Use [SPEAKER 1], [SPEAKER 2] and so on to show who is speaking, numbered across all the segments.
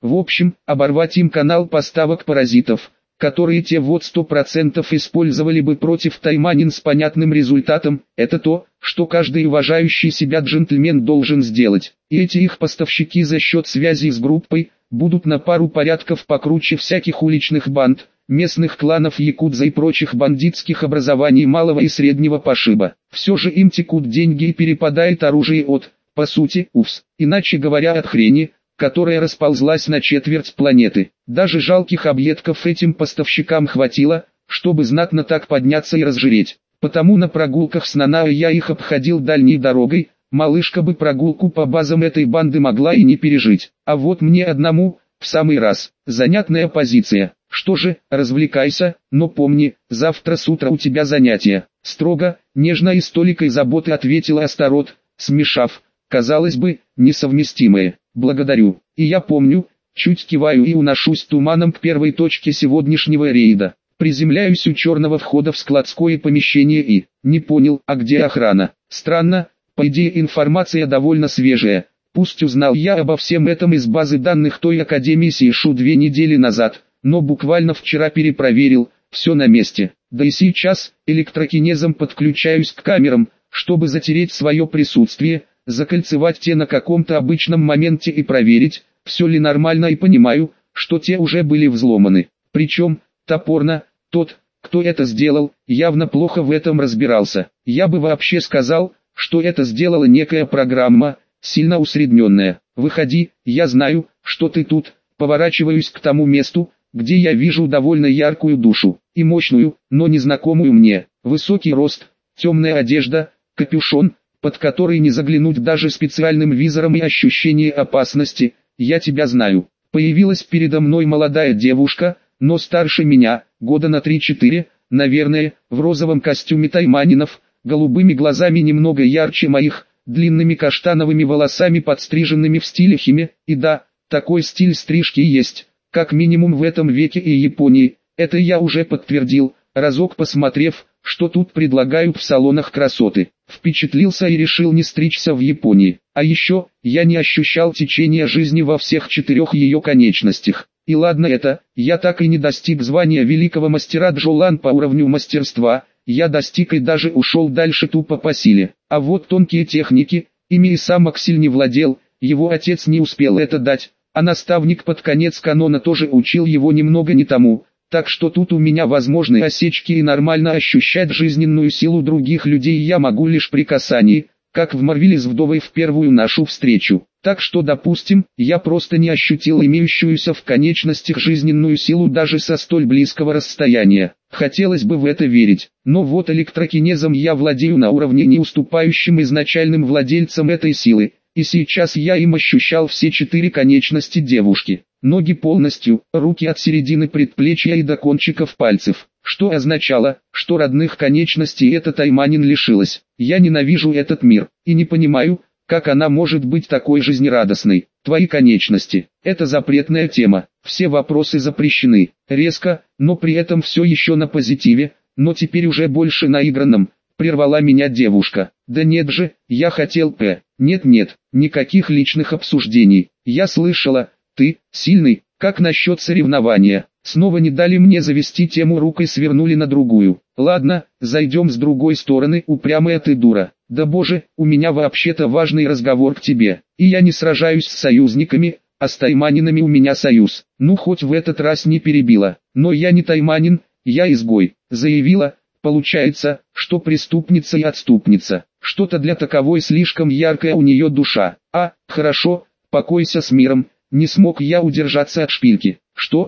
[SPEAKER 1] В общем, оборвать им канал поставок паразитов, которые те вот 100% использовали бы против тайманин с понятным результатом, это то, что каждый уважающий себя джентльмен должен сделать. И эти их поставщики за счет связи с группой, будут на пару порядков покруче всяких уличных банд, местных кланов якудза и прочих бандитских образований малого и среднего пошиба. Все же им текут деньги и перепадает оружие от, по сути, УФС, иначе говоря от хрени, которая расползлась на четверть планеты. Даже жалких объедков этим поставщикам хватило, чтобы знатно так подняться и разжиреть. Потому на прогулках с Нанао я их обходил дальней дорогой, малышка бы прогулку по базам этой банды могла и не пережить. А вот мне одному, в самый раз, занятная позиция. Что же, развлекайся, но помни, завтра с утра у тебя занятия. Строго, нежно и с толикой заботы ответила Астарот, смешав, казалось бы, несовместимые. Благодарю, и я помню, чуть киваю и уношусь туманом к первой точке сегодняшнего рейда. Приземляюсь у черного входа в складское помещение и, не понял, а где охрана? Странно, по идее информация довольно свежая. Пусть узнал я обо всем этом из базы данных той Академии Сейшу 2 недели назад, но буквально вчера перепроверил, все на месте. Да и сейчас, электрокинезом подключаюсь к камерам, чтобы затереть свое присутствие, закольцевать те на каком-то обычном моменте и проверить, все ли нормально, и понимаю, что те уже были взломаны. Причем, топорно, тот, кто это сделал, явно плохо в этом разбирался. Я бы вообще сказал, что это сделала некая программа, сильно усредненная. Выходи, я знаю, что ты тут. Поворачиваюсь к тому месту, где я вижу довольно яркую душу, и мощную, но незнакомую мне. Высокий рост, темная одежда, капюшон, под который не заглянуть даже специальным визором, и ощущение опасности. Я тебя знаю. Появилась передо мной молодая девушка, но старше меня, года на 3-4, наверное, в розовом костюме тайманинов, голубыми глазами немного ярче моих, длинными каштановыми волосами, подстриженными в стиле химе, и да, такой стиль стрижки есть, как минимум в этом веке и Японии, это я уже подтвердил, разок посмотрев, что тут предлагают в салонах красоты. Впечатлился и решил не стричься в Японии. А еще, я не ощущал течения жизни во всех 4 ее конечностях. И ладно это, я так и не достиг звания великого мастера Джолан по уровню мастерства, я достиг и даже ушел дальше тупо по силе. А вот тонкие техники, ими и сам Аксель не владел, его отец не успел это дать, а наставник под конец канона тоже учил его немного не тому. Так что тут у меня возможны осечки, и нормально ощущать жизненную силу других людей я могу лишь при касании, как в Марвеле с вдовой в первую нашу встречу. Так что, допустим, я просто не ощутил имеющуюся в конечностях жизненную силу даже со столь близкого расстояния. Хотелось бы в это верить, но вот электрокинезом я владею на уровне, не уступающим изначальным владельцам этой силы, и сейчас я им ощущал все 4 конечности девушки. Ноги полностью, руки от середины предплечья и до кончиков пальцев, что означало, что родных конечностей эта тайманин лишилась. Я ненавижу этот мир, и не понимаю, как она может быть такой жизнерадостной. Твои конечности – это запретная тема, все вопросы запрещены. Резко, но при этом все еще на позитиве, но теперь уже больше наигранном, прервала меня девушка. Да нет же, я хотел Нет, никаких личных обсуждений. Я слышала, ты, сильный, как насчет соревнования? Снова не дали мне завести тему, рукой свернули на другую. Ладно, зайдем с другой стороны, упрямая ты дура. Да боже, у меня вообще-то важный разговор к тебе. И я не сражаюсь с союзниками, а с тайманинами у меня союз. Ну хоть в этот раз не перебила. Но я не тайманин, я изгой. Заявила, получается, что преступница и отступница. Что-то для таковой слишком яркая у нее душа. А, хорошо, покойся с миром. Не смог я удержаться от шпильки. Что?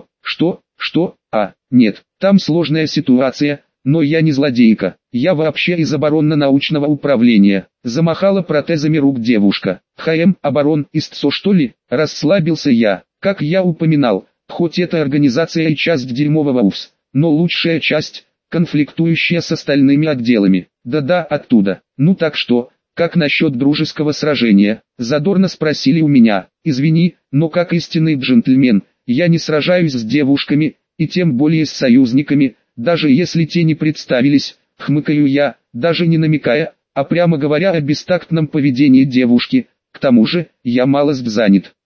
[SPEAKER 1] А, нет, там сложная ситуация, но я не злодейка. Я вообще из оборонно-научного управления. Замахала протезами рук девушка. Оборон, истцо что ли? Расслабился я. Как я упоминал, хоть эта организация и часть дерьмового УФС, но лучшая часть, конфликтующая с остальными отделами. Да-да, оттуда. Ну так что, как насчет дружеского сражения? Задорно спросили у меня. Извини, но как истинный джентльмен, я не сражаюсь с девушками, и тем более с союзниками, даже если те не представились, хмыкаю я, даже не намекая, а прямо говоря о бестактном поведении девушки. К тому же, я малость занят.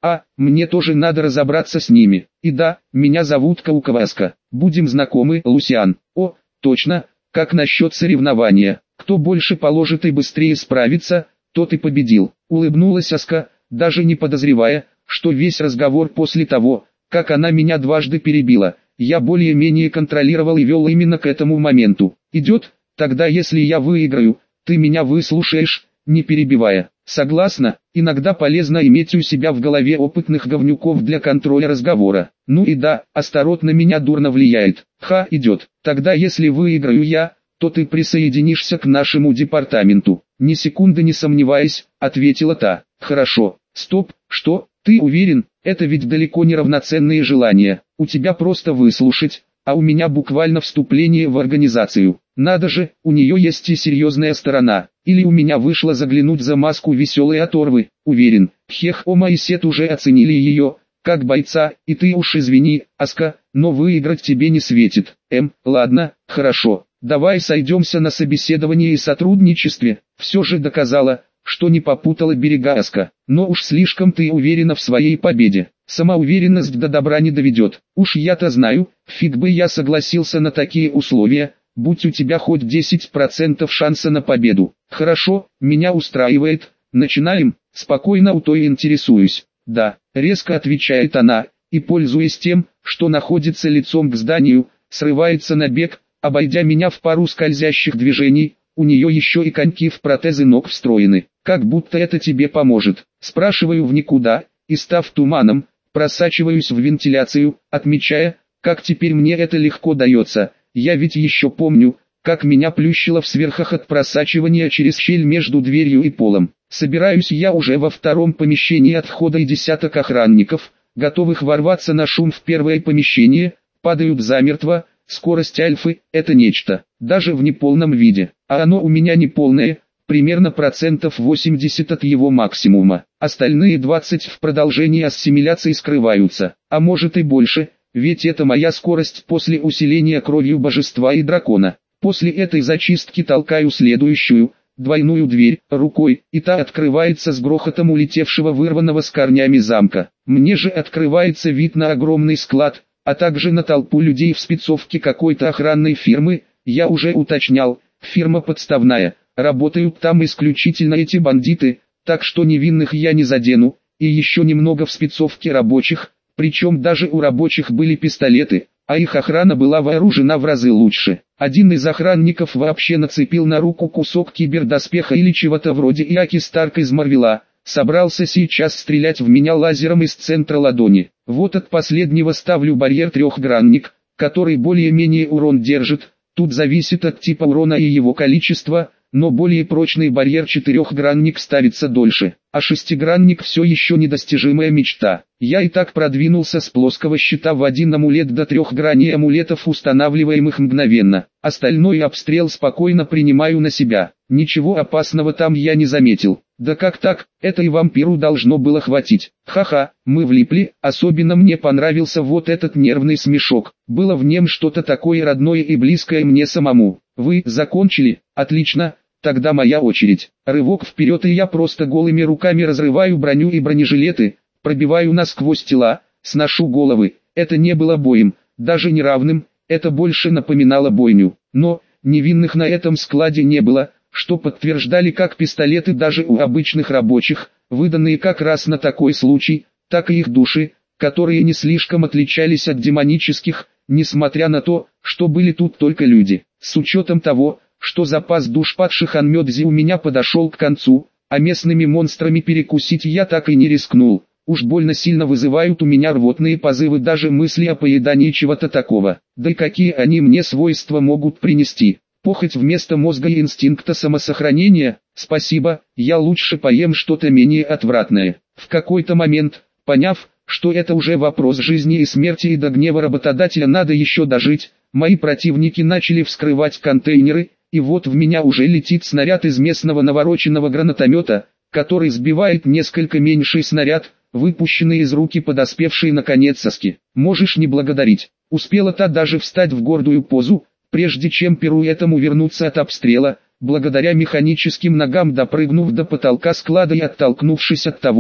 [SPEAKER 1] мне тоже надо разобраться с ними. И да, меня зовут Каукаваска. Будем знакомы, Лусиан. О, точно, как насчет соревнования? Кто больше положит и быстрее справится, тот и победил. Улыбнулась Аска, даже не подозревая, что весь разговор после того, как она меня дважды перебила, я более-менее контролировал и вел именно к этому моменту. Идет? Тогда если я выиграю, ты меня выслушаешь, не перебивая. Согласна, иногда полезно иметь у себя в голове опытных говнюков для контроля разговора. Ну и да, Астарот на меня дурно влияет. Идет. Тогда если выиграю я, то ты присоединишься к нашему департаменту. Ни секунды не сомневаясь, ответила та. Хорошо. Стоп, что? Ты уверен? Это ведь далеко не равноценные желания. У тебя просто выслушать, а у меня буквально вступление в организацию. Надо же, у нее есть и серьезная сторона. Или у меня вышло заглянуть за маску веселой оторвы. Уверен, Хехома и Сет уже оценили ее, как бойца, и ты уж извини, Аска, но выиграть тебе не светит. Ладно, хорошо. Давай сойдемся на собеседовании и сотрудничестве. Все же доказала, что не попутала берега Аска. Но уж слишком ты уверена в своей победе. Самоуверенность до добра не доведет. Уж я-то знаю, фиг бы я согласился на такие условия, будь у тебя хоть 10% шанса на победу. Хорошо, меня устраивает. Начинаем? Спокойно у той интересуюсь. Да, резко отвечает она, и пользуясь тем, что находится лицом к зданию, срывается на бег, обойдя меня в пару скользящих движений. У нее еще и коньки в протезы ног встроены. Как будто это тебе поможет. Спрашиваю в никуда, и став туманом, просачиваюсь в вентиляцию, отмечая, как теперь мне это легко дается. Я ведь еще помню, как меня плющило в сверхах от просачивания через щель между дверью и полом. Собираюсь я уже во втором помещении от входа, и десяток охранников, готовых ворваться на шум в первое помещение, падают замертво. Скорость Альфы – это нечто, даже в неполном виде, а оно у меня неполное, примерно 80% от его максимума. Остальные 20% в продолжении ассимиляции скрываются, а может и больше, ведь это моя скорость после усиления кровью божества и дракона. После этой зачистки толкаю следующую, двойную дверь, рукой, и та открывается с грохотом улетевшего вырванного с корнями замка. Мне же открывается вид на огромный склад, а также на толпу людей в спецовке какой-то охранной фирмы. Я уже уточнял, фирма подставная, работают там исключительно эти бандиты, так что невинных я не задену, и еще немного в спецовке рабочих, причем даже у рабочих были пистолеты, а их охрана была вооружена в разы лучше. Один из охранников вообще нацепил на руку кусок кибердоспеха или чего-то вроде Иаки Старк из Марвела. Собрался сейчас стрелять в меня лазером из центра ладони. Вот от последнего ставлю барьер трехгранник, который более-менее урон держит. Тут зависит от типа урона и его количества, но более прочный барьер четырехгранник ставится дольше, а шестигранник все еще недостижимая мечта. Я и так продвинулся с плоского щита в один амулет до 3 граней амулетов, устанавливаемых мгновенно. Остальной обстрел спокойно принимаю на себя. Ничего опасного там я не заметил. Да как так, это и вампиру должно было хватить. Мы влипли, особенно мне понравился вот этот нервный смешок. Было в нем что-то такое родное и близкое мне самому. Вы закончили? Отлично. Тогда моя очередь. Рывок вперед, и я просто голыми руками разрываю броню и бронежилеты, пробиваю насквозь тела, сношу головы. Это не было боем, даже неравным, это больше напоминало бойню. Но невинных на этом складе не было, что подтверждали как пистолеты даже у обычных рабочих, выданные как раз на такой случай, так и их души, которые не слишком отличались от демонических, несмотря на то, что были тут только люди. С учетом того, что запас душ падших Анмёдзи у меня подошел к концу, а местными монстрами перекусить я так и не рискнул. Уж больно сильно вызывают у меня рвотные позывы даже мысли о поедании чего-то такого. Да и какие они мне свойства могут принести? Похоть вместо мозга и инстинкта самосохранения? Спасибо, я лучше поем что-то менее отвратное. В какой-то момент, поняв, что это уже вопрос жизни и смерти и до гнева работодателя надо еще дожить, мои противники начали вскрывать контейнеры, и вот в меня уже летит снаряд из местного навороченного гранатомета, который сбивает несколько меньший снаряд, выпущенный из руки подоспевшей наконец Аски. Можешь не благодарить. Успела та даже встать в гордую позу, прежде чем пируэтом увернуться от обстрела, благодаря механическим ногам допрыгнув до потолка склада и оттолкнувшись от того,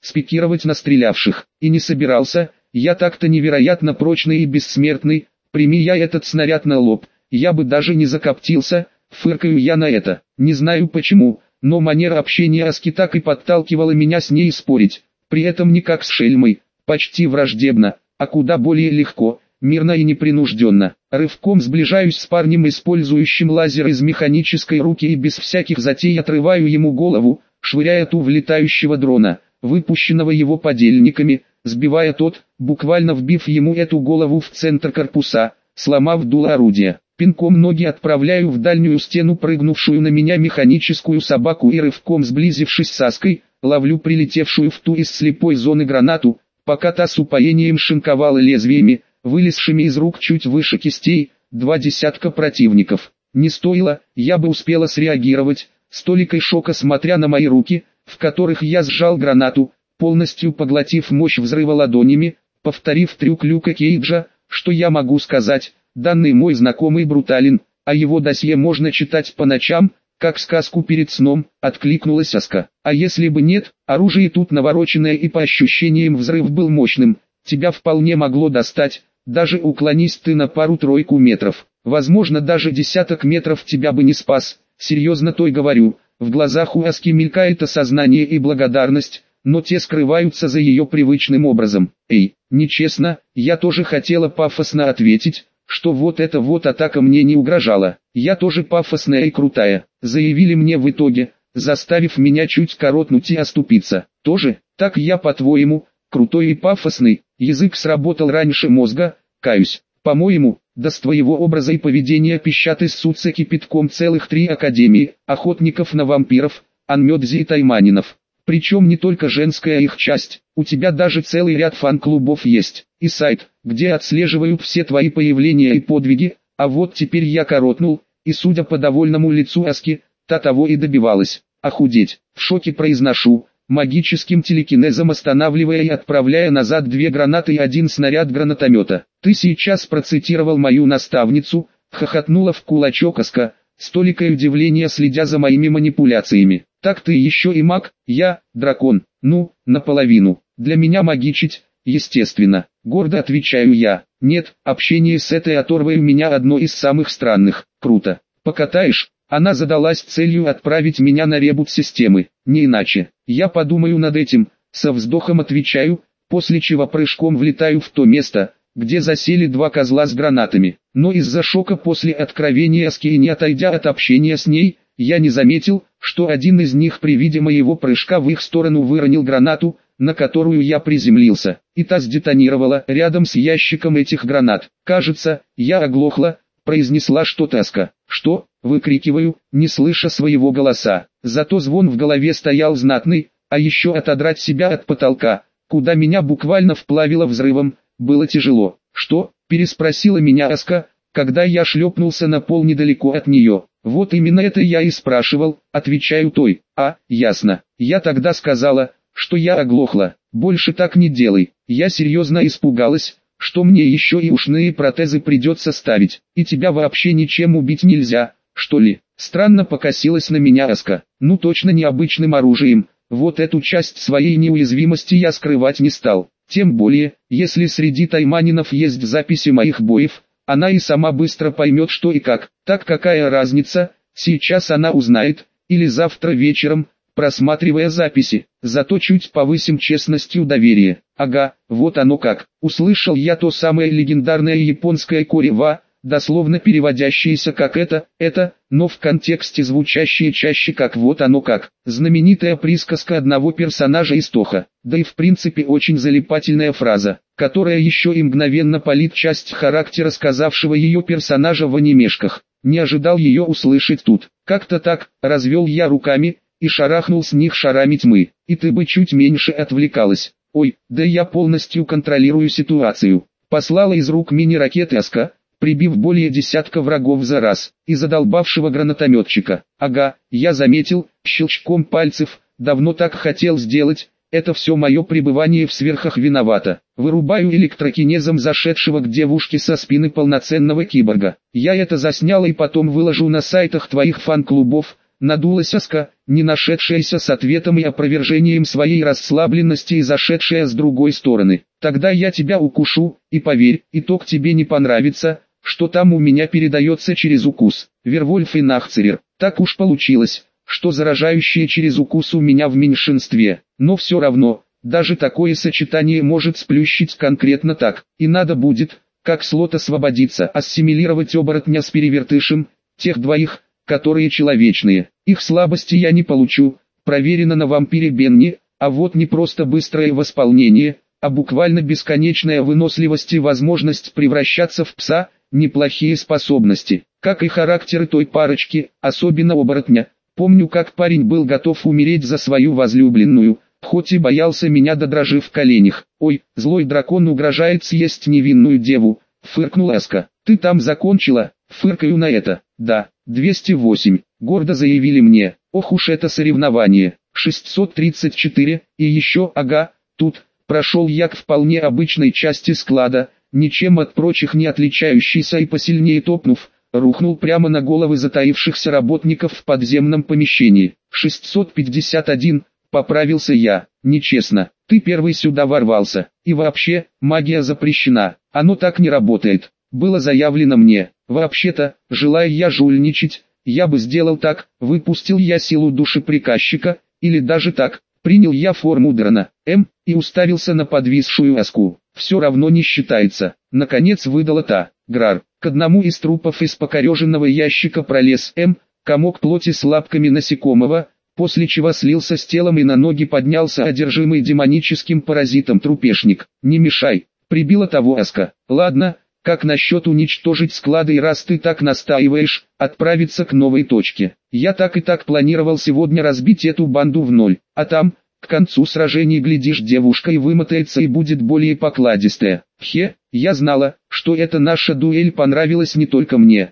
[SPEAKER 1] спикировать на стрелявших. И не собирался, я так-то невероятно прочный и бессмертный, прими я этот снаряд на лоб, я бы даже не закоптился, фыркаю я на это. Не знаю почему, но манера общения Аски так и подталкивала меня с ней спорить, при этом не как с шельмой, почти враждебно, а куда более легко, мирно и непринужденно. Рывком сближаюсь с парнем, использующим лазер из механической руки, и без всяких затей отрываю ему голову, швыряя ту в летающего дрона, выпущенного его подельниками, сбивая тот, буквально вбив ему эту голову в центр корпуса, сломав дуло орудия. Пинком ноги отправляю в дальнюю стену прыгнувшую на меня механическую собаку и рывком сблизившись с Аской, ловлю прилетевшую в ту из слепой зоны гранату, пока та с упоением шинковала лезвиями, вылезшими из рук чуть выше кистей, 2 десятка противников. Не стоило, я бы успела среагировать, с толикой шока смотря на мои руки, в которых я сжал гранату, полностью поглотив мощь взрыва ладонями, повторив трюк Люка Кейджа. Что я могу сказать, данный мой знакомый брутален, а его досье можно читать по ночам, как сказку перед сном, откликнулась Аска. А если бы нет, оружие тут навороченное и по ощущениям взрыв был мощным, тебя вполне могло достать, даже уклонись ты на пару-тройку метров. Возможно, даже десяток метров тебя бы не спас, серьезно той говорю. В глазах у Аски мелькает осознание и благодарность, но те скрываются за ее привычным образом. Эй, нечестно, я тоже хотела пафосно ответить, что вот эта вот атака мне не угрожала. Я тоже пафосная и крутая, заявили мне в итоге, заставив меня чуть коротнуть и оступиться. Тоже, так я по-твоему, крутой и пафосный, язык сработал раньше мозга, каюсь. По-моему, да с твоего образа и поведения пищат и ссутся кипятком целых 3 академии, охотников на вампиров, Анмёдзи и Тайманинов. Причем не только женская их часть, у тебя даже целый ряд фан-клубов есть, и сайт, где отслеживают все твои появления и подвиги, а вот теперь я коротнул, и судя по довольному лицу Аски, та того и добивалась, охудеть, в шоке произношу, магическим телекинезом останавливая и отправляя назад 2 гранаты и 1 снаряд гранатомета. Ты сейчас процитировал мою наставницу, хохотнула в кулачок Аска, с толикой удивления следя за моими манипуляциями. Так ты еще и маг, я, дракон, ну, наполовину. Для меня магичить, естественно. Гордо отвечаю я. Нет, общение с этой оторвой у меня одно из самых странных. Круто. Покатаешь? Она задалась целью отправить меня на ребут системы. Не иначе. Я подумаю над этим, со вздохом отвечаю, после чего прыжком влетаю в то место, где засели 2 козла с гранатами. Но из-за шока после откровения Аски и не отойдя от общения с ней, я не заметил, что один из них при виде моего прыжка в их сторону выронил гранату, на которую я приземлился, и та сдетонировала рядом с ящиком этих гранат. Кажется, я оглохла, произнесла что-то Аска. Что? Выкрикиваю, не слыша своего голоса. Зато звон в голове стоял знатный, а еще отодрать себя от потолка, куда меня буквально вплавило взрывом, было тяжело. Что? Переспросила меня Аска, когда я шлепнулся на пол недалеко от нее. Вот именно это я и спрашивал, отвечаю той. А, ясно. Я тогда сказала, что я оглохла. Больше так не делай. Я серьезно испугалась, что мне еще и ушные протезы придется ставить. И тебя вообще ничем убить нельзя, что ли? Странно покосилась на меня Аска. Ну точно необычным оружием. Вот эту часть своей неуязвимости я скрывать не стал. Тем более, если среди тайманинов есть записи моих боев, она и сама быстро поймет что и как. Так какая разница, сейчас она узнает, или завтра вечером, просматривая записи. Зато чуть повысим честностью доверие. Ага, вот оно как. Услышал я то самое легендарное японское корева, дословно переводящееся как это, но в контексте звучащее чаще как вот оно как. Знаменитая присказка одного персонажа из Тоха. Да и в принципе очень залипательная фраза, которая еще и мгновенно палит часть характера сказавшего ее персонажа в анимешках. Не ожидал ее услышать тут. Как-то так, развел я руками, и шарахнул с них шарами тьмы. И ты бы чуть меньше отвлекалась. Ой, да я полностью контролирую ситуацию. Послала из рук мини-ракеты Аска, прибив более десятка врагов за раз, и задолбавшего гранатометчика. Ага, я заметил, щелчком пальцев, давно так хотел сделать, это все мое пребывание в сверхах виновато. Вырубаю электрокинезом зашедшего к девушке со спины полноценного киборга. Я это заснял и потом выложу на сайтах твоих фан-клубов, надулась Аска, не нашедшаяся с ответом и опровержением своей расслабленности и зашедшая с другой стороны. Тогда я тебя укушу, и поверь, итог тебе не понравится, что там у меня передается через укус. Вервольф и Нахцерер. Так уж получилось, что заражающие через укус у меня в меньшинстве. Но все равно, даже такое сочетание может сплющить конкретно так. И надо будет, как слот освободиться, ассимилировать оборотня с перевертышем, тех двоих, которые человечные. Их слабости я не получу, проверено на вампире Бенни, а вот не просто быстрое восполнение, а буквально бесконечная выносливость и возможность превращаться в пса, неплохие способности, как и характеры той парочки, особенно оборотня. Помню, как парень был готов умереть за свою возлюбленную, хоть и боялся меня до дрожи в коленях. «Ой, злой дракон угрожает съесть невинную деву», — фыркнула Аска. «Ты там закончила?» Фыркаю на это. «Да, 208», — гордо заявили мне. Ох уж это соревнование. 634, и еще, ага, тут, прошел я к вполне обычной части склада, ничем от прочих не отличающийся и посильнее топнув, рухнул прямо на головы затаившихся работников в подземном помещении. 651, поправился я. Нечестно, ты первый сюда ворвался. И вообще, магия запрещена, оно так не работает. Было заявлено мне. Вообще-то, желая я жульничать, я бы сделал так, выпустил я силу души приказчика, или даже так, принял я форму Дрона, и уставился на подвисшую Аску. Все равно не считается. Наконец выдала та. Грар. К одному из трупов из покореженного ящика пролез комок плоти с лапками насекомого, после чего слился с телом и на ноги поднялся одержимый демоническим паразитом трупешник. Не мешай, прибила того Аска. Ладно, как насчет уничтожить склады, и раз ты так настаиваешь, отправиться к новой точке. Я так и так планировал сегодня разбить эту банду в ноль, а там, к концу сражений, глядишь, девушка и вымотается и будет более покладистая. Я знала, что эта наша дуэль понравилась не только мне.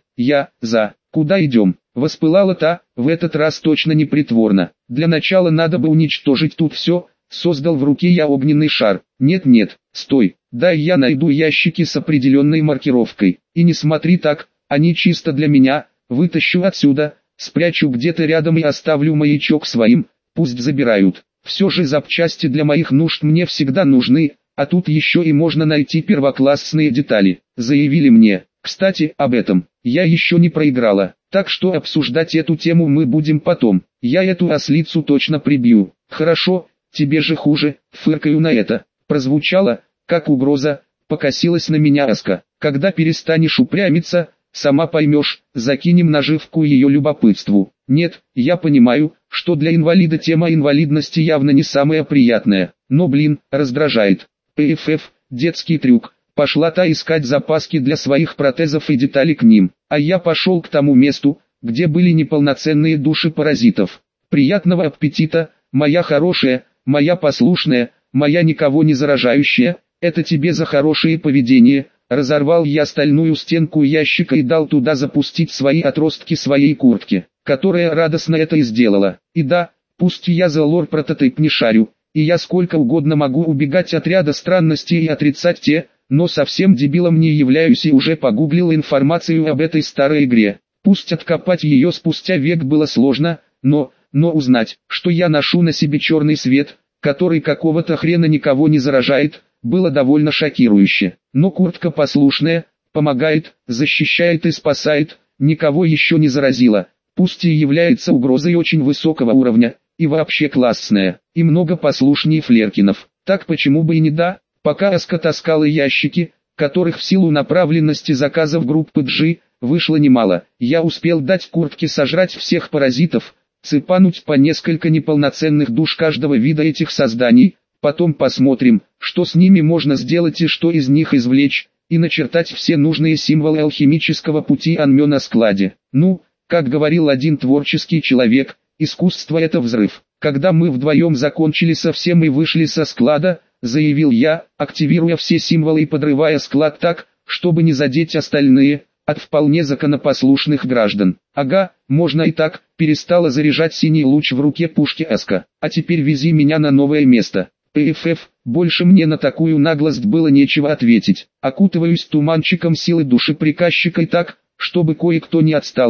[SPEAKER 1] Куда идем? Воспылала та, в этот раз точно не притворно. Для начала надо бы уничтожить тут все. Создал в руке я огненный шар. Нет, стой, дай я найду ящики с определенной маркировкой. И не смотри так, они чисто для меня. Вытащу отсюда, спрячу где-то рядом и оставлю маячок своим, пусть забирают. Все же запчасти для моих нужд мне всегда нужны, а тут еще и можно найти первоклассные детали, заявили мне. Кстати, об этом, я еще не проиграла, так что обсуждать эту тему мы будем потом. Я эту ослицу точно прибью. Хорошо, тебе же хуже, фыркаю на это. Прозвучало, как угроза, покосилась на меня Аска. Когда перестанешь упрямиться, сама поймешь, закинем наживку ее любопытству. Нет, я понимаю, что для инвалида тема инвалидности явно не самая приятная, но раздражает. ПФФ, детский трюк. Пошла та искать запаски для своих протезов и детали к ним, а я пошел к тому месту, где были неполноценные души паразитов. Приятного аппетита, моя хорошая, моя послушная, моя никого не заражающая, это тебе за хорошее поведение. Разорвал я стальную стенку ящика и дал туда запустить свои отростки своей куртки, которая радостно это и сделала. И да, пусть я за лор-прототип не шарю, и я сколько угодно могу убегать от ряда странностей и отрицать те, но совсем дебилом не являюсь и уже погуглил информацию об этой старой игре. Пусть откопать ее спустя век было сложно, но узнать, что я ношу на себе черный свет, который какого-то хрена никого не заражает, было довольно шокирующе. Но куртка послушная, помогает, защищает и спасает, никого еще не заразила, пусть и является угрозой очень высокого уровня, и вообще классная, и много послушнее Флеркинов. Так почему бы и не да? Пока Аска таскала ящики, которых в силу направленности заказов группы G вышло немало, я успел дать куртке сожрать всех паразитов, цепануть по несколько неполноценных душ каждого вида этих созданий, потом посмотрим, что с ними можно сделать и что из них извлечь, и начертать все нужные символы алхимического пути Анмё на складе. Ну, как говорил один творческий человек, искусство — это взрыв. Когда мы вдвоем закончили со всем и вышли со склада, заявил я, активируя все символы и подрывая склад так, чтобы не задеть остальные, от вполне законопослушных граждан. Ага, можно и так, перестала заряжать синий луч в руке пушки Аска. А теперь вези меня на новое место. ПФФ, больше мне на такую наглость было нечего ответить. Окутываюсь туманчиком силы души приказчика и так, чтобы кое-кто не отстала.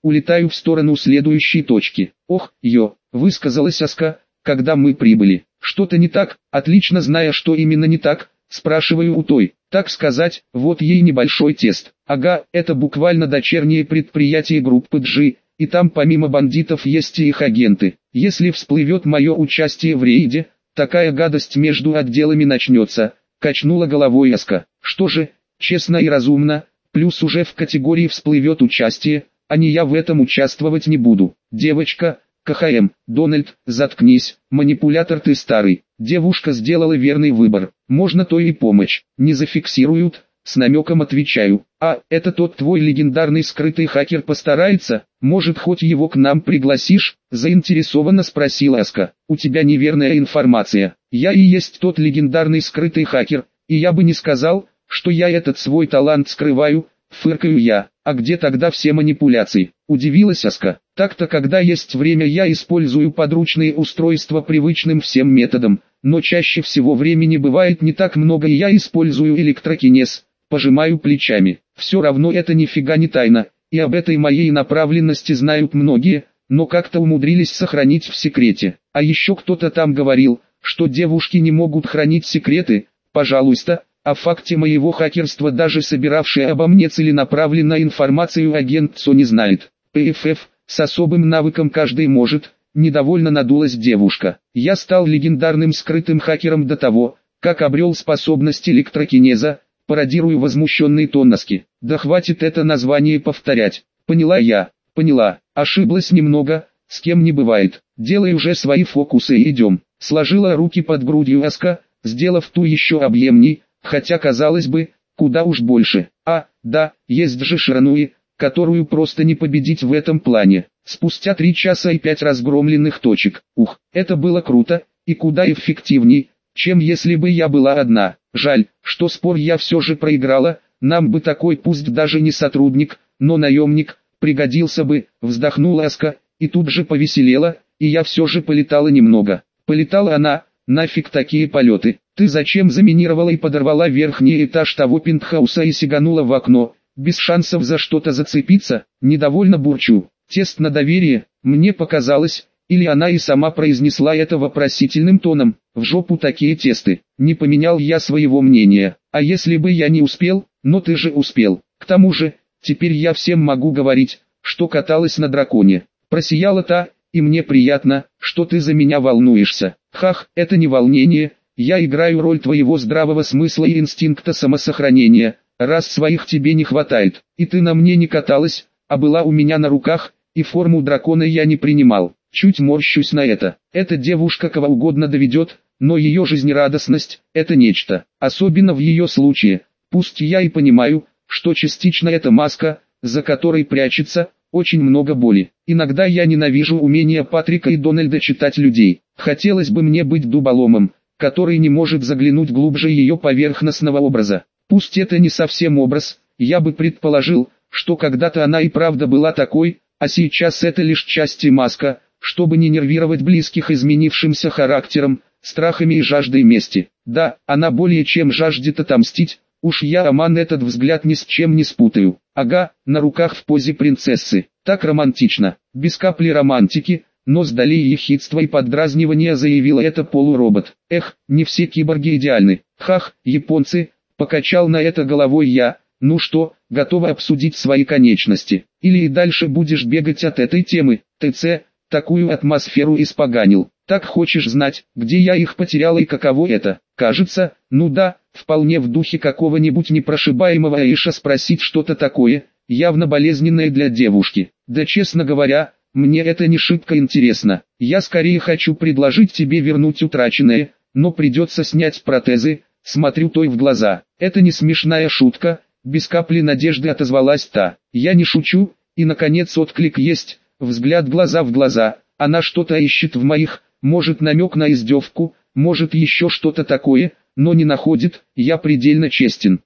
[SPEAKER 1] улетаю в сторону следующей точки. Ох, высказалась Аска, когда мы прибыли. Что-то не так, отлично зная, что именно не так, спрашиваю у той. Так сказать, вот ей небольшой тест. Ага, это буквально дочернее предприятие группы G, и там помимо бандитов есть и их агенты. Если всплывет мое участие в рейде, такая гадость между отделами начнется, качнула головой Аска. Что же, честно и разумно, плюс уже в категории всплывет участие, а не я в этом участвовать не буду. Девочка, КХМ, Дональд, заткнись, манипулятор ты старый. Девушка сделала верный выбор, можно то и помочь, не зафиксируют, с намеком отвечаю. А, это тот твой легендарный скрытый хакер постарается, может хоть его к нам пригласишь? Заинтересованно спросила Аска. У тебя неверная информация, я и есть тот легендарный скрытый хакер, и я бы не сказал, что я этот свой талант скрываю, фыркаю я. А где тогда все манипуляции? Удивилась Аска. Так-то когда есть время я использую подручные устройства привычным всем методом, но чаще всего времени бывает не так много и я использую электрокинез. Пожимаю плечами. Все равно это нифига не тайна, и об этой моей направленности знают многие, но как-то умудрились сохранить в секрете. А еще кто-то там говорил, что девушки не могут хранить секреты. Пожалуйста, о факте моего хакерства даже собиравший обо мне целенаправленно информацию агент ЦО не знает. ПФФ, с особым навыком каждый может, недовольно надулась девушка. Я стал легендарным скрытым хакером до того, как обрел способность электрокинеза, пародирую возмущенный тон Аски. Да хватит это название повторять. Поняла я, поняла, ошиблась немного, с кем не бывает. Делай уже свои фокусы и идем. Сложила руки под грудью Аска, сделав ту еще объемней, хотя казалось бы, куда уж больше. А, да, есть же Ширануи, которую просто не победить в этом плане. Спустя 3 часа и 5 разгромленных точек. Ух, это было круто, и куда эффективней, чем если бы я была одна. Жаль, что спор я все же проиграла, нам бы такой пусть даже не сотрудник, но наемник, пригодился бы, вздохнула Аска, и тут же повеселела, и я все же полетала немного. Полетала она, нафиг такие полеты. Ты зачем заминировала и подорвала верхний этаж того пентхауса и сиганула в окно, без шансов за что-то зацепиться? Недовольно бурчу. Тест на доверие, мне показалось, или она и сама произнесла это вопросительным тоном. В жопу такие тесты. Не поменял я своего мнения. А если бы я не успел, но ты же успел. К тому же, теперь я всем могу говорить, что каталась на драконе. Просияла та, и мне приятно, что ты за меня волнуешься. Хах, это не волнение. Я играю роль твоего здравого смысла и инстинкта самосохранения, раз своих тебе не хватает. И ты на мне не каталась, а была у меня на руках, и форму дракона я не принимал. Чуть морщусь на это. Эта девушка кого угодно доведет, но ее жизнерадостность – это нечто. Особенно в ее случае. Пусть я и понимаю, что частично это маска, за которой прячется очень много боли. Иногда я ненавижу умение Патрика и Дональда читать людей. Хотелось бы мне быть дуболомом, который не может заглянуть глубже ее поверхностного образа. Пусть это не совсем образ, я бы предположил, что когда-то она и правда была такой, а сейчас это лишь часть и маска, чтобы не нервировать близких изменившимся характером, страхами и жаждой мести. Да, она более чем жаждет отомстить, уж я, Аман, этот взгляд ни с чем не спутаю. Ага, на руках в позе принцессы, так романтично, без капли романтики, но с долей ехидства и поддразнивания заявила это полуробот. Эх, не все киборги идеальны. Хах, японцы, покачал на это головой я. Ну что, готова обсудить свои конечности? Или и дальше будешь бегать от этой темы? ТЦ, такую атмосферу испоганил. Так хочешь знать, где я их потерял и каково это? Кажется, ну да, вполне в духе какого-нибудь непрошибаемого Аиша спросить что-то такое, явно болезненное для девушки. Да честно говоря, мне это не шибко интересно. Я скорее хочу предложить тебе вернуть утраченное, но придется снять протезы. Смотрю той в глаза. Это не смешная шутка, без капли надежды отозвалась та. Я не шучу, и наконец отклик есть, взгляд глаза в глаза. Она что-то ищет в моих, может намек на издевку, может еще что-то такое, но не находит. Я предельно честен.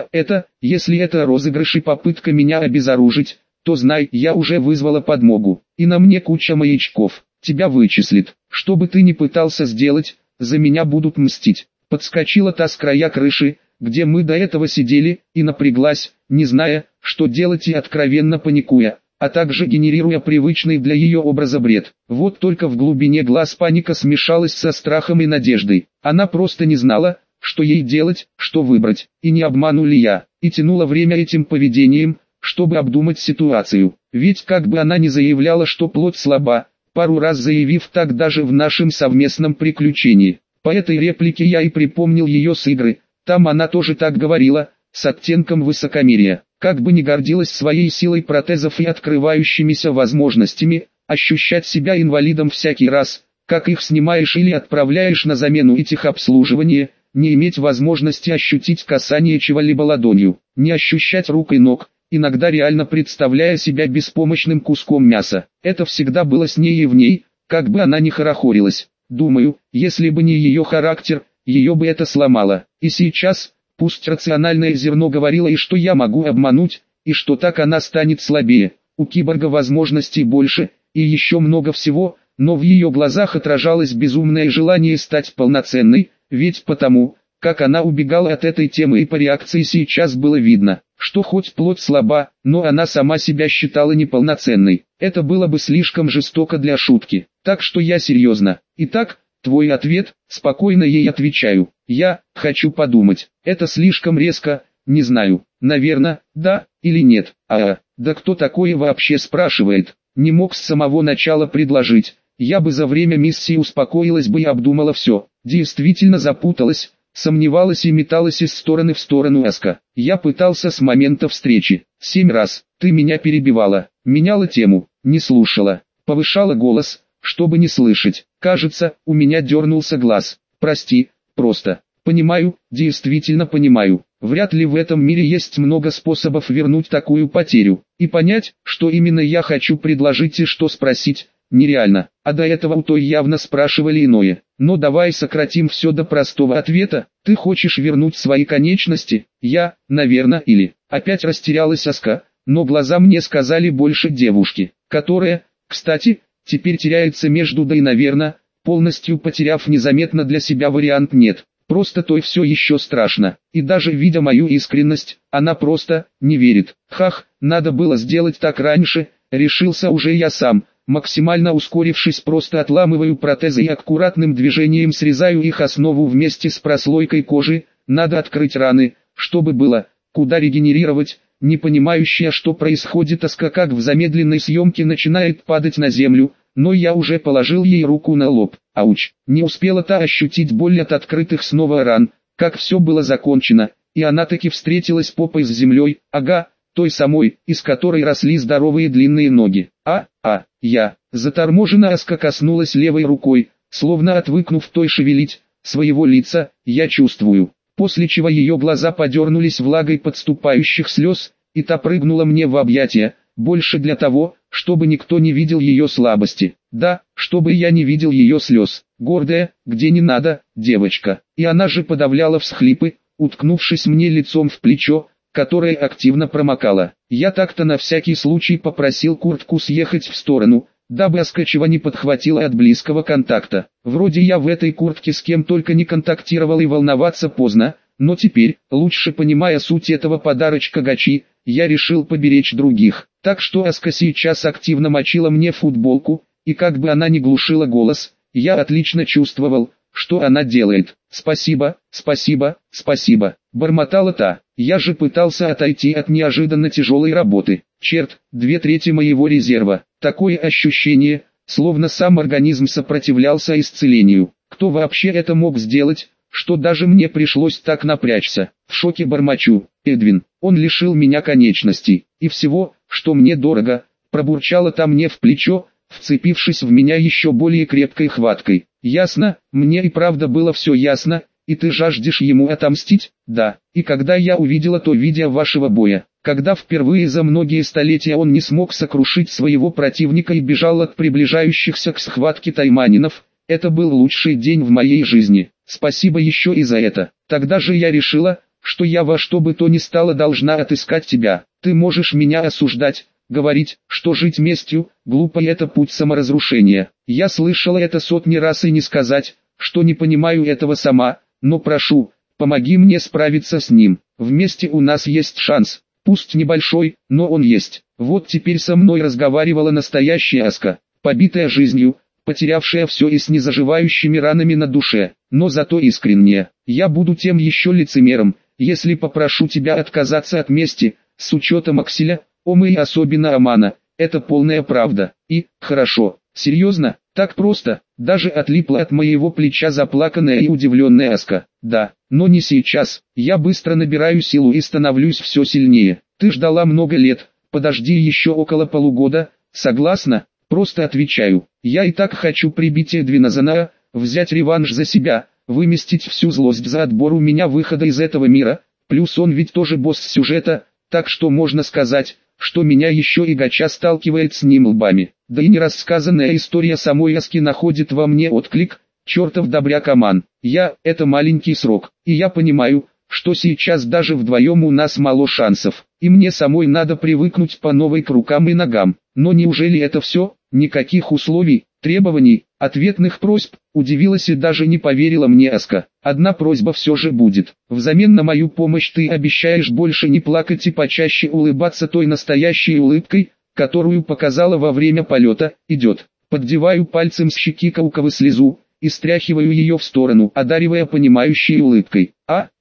[SPEAKER 1] Если это розыгрыш и попытка меня обезоружить, то знай, я уже вызвала подмогу, и на мне куча маячков. Тебя вычислит. Что бы ты ни пытался сделать, за меня будут мстить. Подскочила та с края крыши, где мы до этого сидели, и напряглась, не зная, что делать и откровенно паникуя. а также генерируя привычный для ее образа бред. Вот только в глубине глаз паника смешалась со страхом и надеждой. Она просто не знала, что ей делать, что выбрать, и не обману ли я, и тянула время этим поведением, чтобы обдумать ситуацию. Ведь как бы она ни заявляла, что плоть слаба, пару раз заявив так даже в нашем совместном приключении. По этой реплике я и припомнил ее с игры, там она тоже так говорила, с оттенком высокомерия. Как бы ни гордилась своей силой протезов и открывающимися возможностями, ощущать себя инвалидом всякий раз, как их снимаешь или отправляешь на замену и техобслуживание, не иметь возможности ощутить касание чего-либо ладонью, не ощущать рук и ног, иногда реально представляя себя беспомощным куском мяса. Это всегда было с ней и в ней, как бы она ни хорохорилась. Думаю, если бы не ее характер, ее бы это сломало. И сейчас, пусть рациональное зерно говорило и что я могу обмануть, и что так она станет слабее, у киборга возможностей больше, и еще много всего, но в ее глазах отражалось безумное желание стать полноценной, ведь потому, как она убегала от этой темы и по реакции сейчас было видно, что хоть плоть слаба, но она сама себя считала неполноценной. Это было бы слишком жестоко для шутки. Так что я серьезно. Итак, твой ответ, спокойно ей отвечаю. Я хочу подумать. Это слишком резко, не знаю. Наверное, да или нет. Да кто такое вообще спрашивает? Не мог с самого начала предложить. Я бы за время миссии успокоилась бы и обдумала все. Действительно запуталась, сомневалась и металась из стороны в сторону Аска. Я пытался с момента встречи. 7 раз. Ты меня перебивала, меняла тему, не слушала, повышала голос, чтобы не слышать. Кажется, у меня дернулся глаз. Прости, просто. Понимаю, действительно понимаю. Вряд ли в этом мире есть много способов вернуть такую потерю. И понять, что именно я хочу предложить и что спросить, нереально. А до этого у той явно спрашивали иное. Но давай сократим все до простого ответа. Ты хочешь вернуть свои конечности? Я, наверное, или... Опять растерялась Аска, но глаза мне сказали больше девушки, которая, кстати, теперь теряется между да и наверное, полностью потеряв незаметно для себя вариант нет. Просто той все еще страшно, и даже видя мою искренность, она просто не верит. Хах, надо было сделать так раньше, решился уже я сам. Максимально ускорившись, просто отламываю протезы и аккуратным движением срезаю их основу вместе с прослойкой кожи. Надо открыть раны, чтобы было куда регенерировать. Не понимающая, что происходит, Аска как в замедленной съемке начинает падать на землю, но я уже положил ей руку на лоб. Ауч, не успела та ощутить боль от открытых снова ран, как все было закончено, и она таки встретилась попой с землей, ага, той самой, из которой росли здоровые длинные ноги. Я, заторможенно Аска коснулась левой рукой, словно отвыкнув той шевелить, своего лица, я чувствую. После чего ее глаза подернулись влагой подступающих слез, и та прыгнула мне в объятия, больше для того, чтобы никто не видел ее слабости. Да, чтобы я не видел ее слез. Гордая, где не надо, девочка. И она же подавляла всхлипы, уткнувшись мне лицом в плечо, которое активно промокало. Я так-то на всякий случай попросил куртку съехать в сторону, дабы Аска чего не подхватила от близкого контакта. Вроде я в этой куртке с кем только не контактировал и волноваться поздно, но теперь, лучше понимая суть этого подарочка Гачи, я решил поберечь других. Так что Аска сейчас активно мочила мне футболку, и как бы она ни глушила голос, я отлично чувствовал, что она делает. «Спасибо, спасибо, спасибо», — бормотала та. Я же пытался отойти от неожиданно тяжелой работы. Черт, 2/3 моего резерва. Такое ощущение, словно сам организм сопротивлялся исцелению. Кто вообще это мог сделать, что даже мне пришлось так напрячься? В шоке бормочу. Эдвин, он лишил меня конечностей. И всего, что мне дорого, пробурчала та мне в плечо, вцепившись в меня еще более крепкой хваткой. Ясно, мне и правда было все ясно, и ты жаждешь ему отомстить? Да, и когда я увидела то видео вашего боя, когда впервые за многие столетия он не смог сокрушить своего противника и бежал от приближающихся к схватке тайманинов, это был лучший день в моей жизни. Спасибо еще и за это. Тогда же я решила, что я во что бы то ни стало должна отыскать тебя. Ты можешь меня осуждать, говорить, что жить местью, глупо и это путь саморазрушения. Я слышала это сотни раз и не сказать, что не понимаю этого сама, но прошу, помоги мне справиться с ним. Вместе у нас есть шанс, пусть небольшой, но он есть. Вот теперь со мной разговаривала настоящая Аска, побитая жизнью, потерявшая все и с незаживающими ранами на душе, но зато искренняя. Я буду тем еще лицемером, если попрошу тебя отказаться от мести, с учетом Акселя, Омы и особенно Амана, это полная правда. И, хорошо, серьезно, так просто, даже отлипла от моего плеча заплаканная и удивленная Аска. Да, но не сейчас, я быстро набираю силу и становлюсь все сильнее. Ты ждала много лет, подожди еще около полугода, согласна? Просто отвечаю, я и так хочу прибить Эдвина, взять реванш за себя, выместить всю злость за отбор у меня выхода из этого мира, плюс он ведь тоже босс сюжета, так что можно сказать, что меня еще и Гача сталкивает с ним лбами. Да и нерассказанная история самой Аски находит во мне отклик, чертов добряк Аман. Это маленький срок, и я понимаю, что сейчас даже вдвоем у нас мало шансов, и мне самой надо привыкнуть по новой к рукам и ногам. Но неужели это все? Никаких условий, требований, ответных просьб? Удивилась и даже не поверила мне Аска. Одна просьба все же будет. Взамен на мою помощь ты обещаешь больше не плакать и почаще улыбаться той настоящей улыбкой, которую показала во время полета. Идет. Поддеваю пальцем с щеки Кауковы слезу и стряхиваю ее в сторону, одаривая понимающей улыбкой.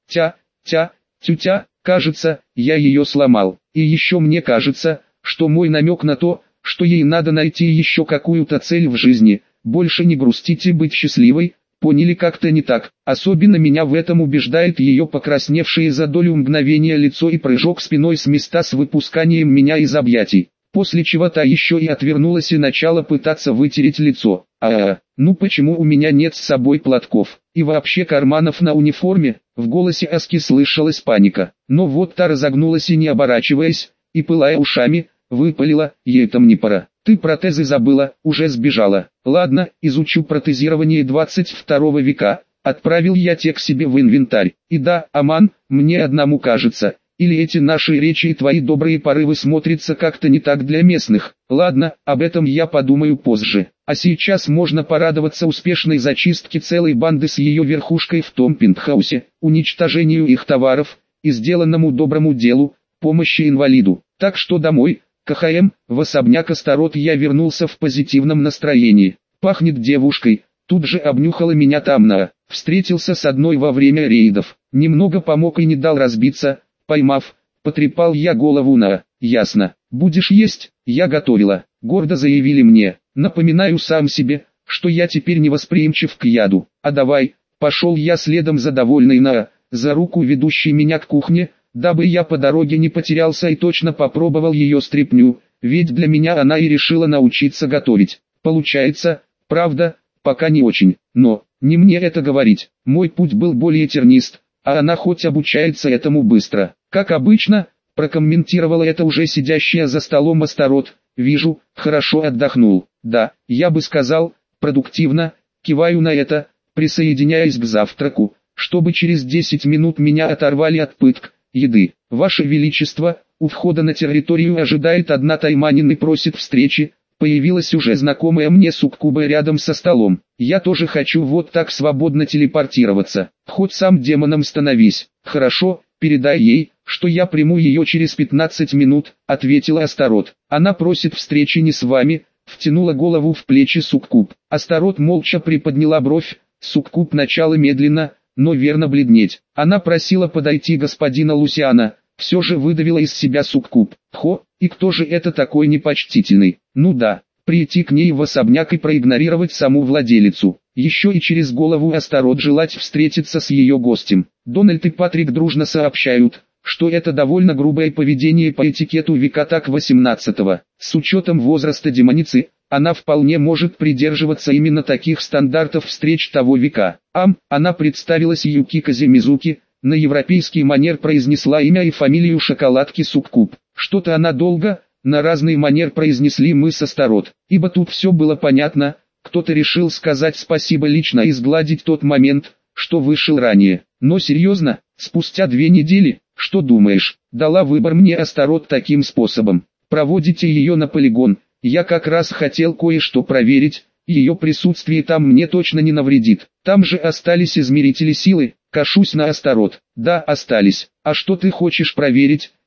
[SPEAKER 1] Тютя, кажется, я ее сломал. И еще мне кажется, что мой намек на то, что ей надо найти еще какую-то цель в жизни, больше не грустить и быть счастливой, поняли как-то не так. Особенно меня в этом убеждает ее покрасневшее за долю мгновения лицо и прыжок спиной с места с выпусканием меня из объятий. После чего та еще и отвернулась и начала пытаться вытереть лицо. Ну почему у меня нет с собой платков? И вообще карманов на униформе? В голосе Аски слышалась паника. Но вот та разогнулась и не оборачиваясь, и пылая ушами, выпалила: ей там не пора. Ты протезы забыла, уже сбежала. Ладно, изучу протезирование 22 века. Отправил я те к себе в инвентарь. И да, Аман, мне одному кажется, или эти наши речи и твои добрые порывы смотрятся как-то не так для местных. Ладно, об этом я подумаю позже. А сейчас можно порадоваться успешной зачистке целой банды с ее верхушкой в том пентхаусе, уничтожению их товаров, и сделанному доброму делу, помощи инвалиду. Так что домой, КХМ, в особняк Астарот я вернулся в позитивном настроении. Пахнет девушкой, тут же обнюхала меня Тамна. Встретился с одной во время рейдов, немного помог и не дал разбиться. Поймав, потрепал я голову на. Ясно, будешь есть, я готовила, гордо заявили мне. Напоминаю сам себе, что я теперь не восприимчив к яду. А давай, пошел я следом за довольной на, за руку ведущей меня к кухне, дабы я по дороге не потерялся и точно попробовал ее стряпню, ведь для меня она и решила научиться готовить. Получается, правда, пока не очень, но, не мне это говорить, мой путь был более тернист, а она хоть обучается этому быстро. Как обычно, прокомментировала это уже сидящая за столом Астарот. Вижу, хорошо отдохнул. Да, я бы сказал, продуктивно, киваю на это, присоединяясь к завтраку, чтобы через 10 минут меня оторвали от пыток, еды. Ваше Величество, у входа на территорию ожидает одна тайманин и просит встречи. Появилась уже знакомая мне суккуба рядом со столом. Я тоже хочу вот так свободно телепортироваться. Хоть сам демоном становись. Хорошо, передай ей, что я приму ее через 15 минут, ответила Астарот. Она просит встречи не с вами, втянула голову в плечи суккуб. Астарот молча приподняла бровь, суккуб начала медленно, но верно бледнеть. Она просила подойти господина Лусиана. Все же выдавила из себя суккуб. И кто же это такой непочтительный? Ну да, прийти к ней в особняк и проигнорировать саму владелицу. Еще и через голову Астарот желать встретиться с ее гостем. Дональд и Патрик дружно сообщают, что это довольно грубое поведение по этикету века так 18-го. С учетом возраста демоницы, она вполне может придерживаться именно таких стандартов встреч того века. Она представилась Юкиказе Мизуки, на европейский манер произнесла имя и фамилию шоколадки суккуб. Что-то она долго, на разный манер произнесли мы с Астарот, ибо тут все было понятно, кто-то решил сказать спасибо лично и сгладить тот момент, что вышел ранее. Но серьезно, спустя 2 недели, что думаешь, дала выбор мне Астарот таким способом. Проводите ее на полигон, я как раз хотел кое-что проверить, ее присутствие там мне точно не навредит. Там же остались измерители силы. Кашусь на Астарот. Да, остались. А что ты хочешь проверить?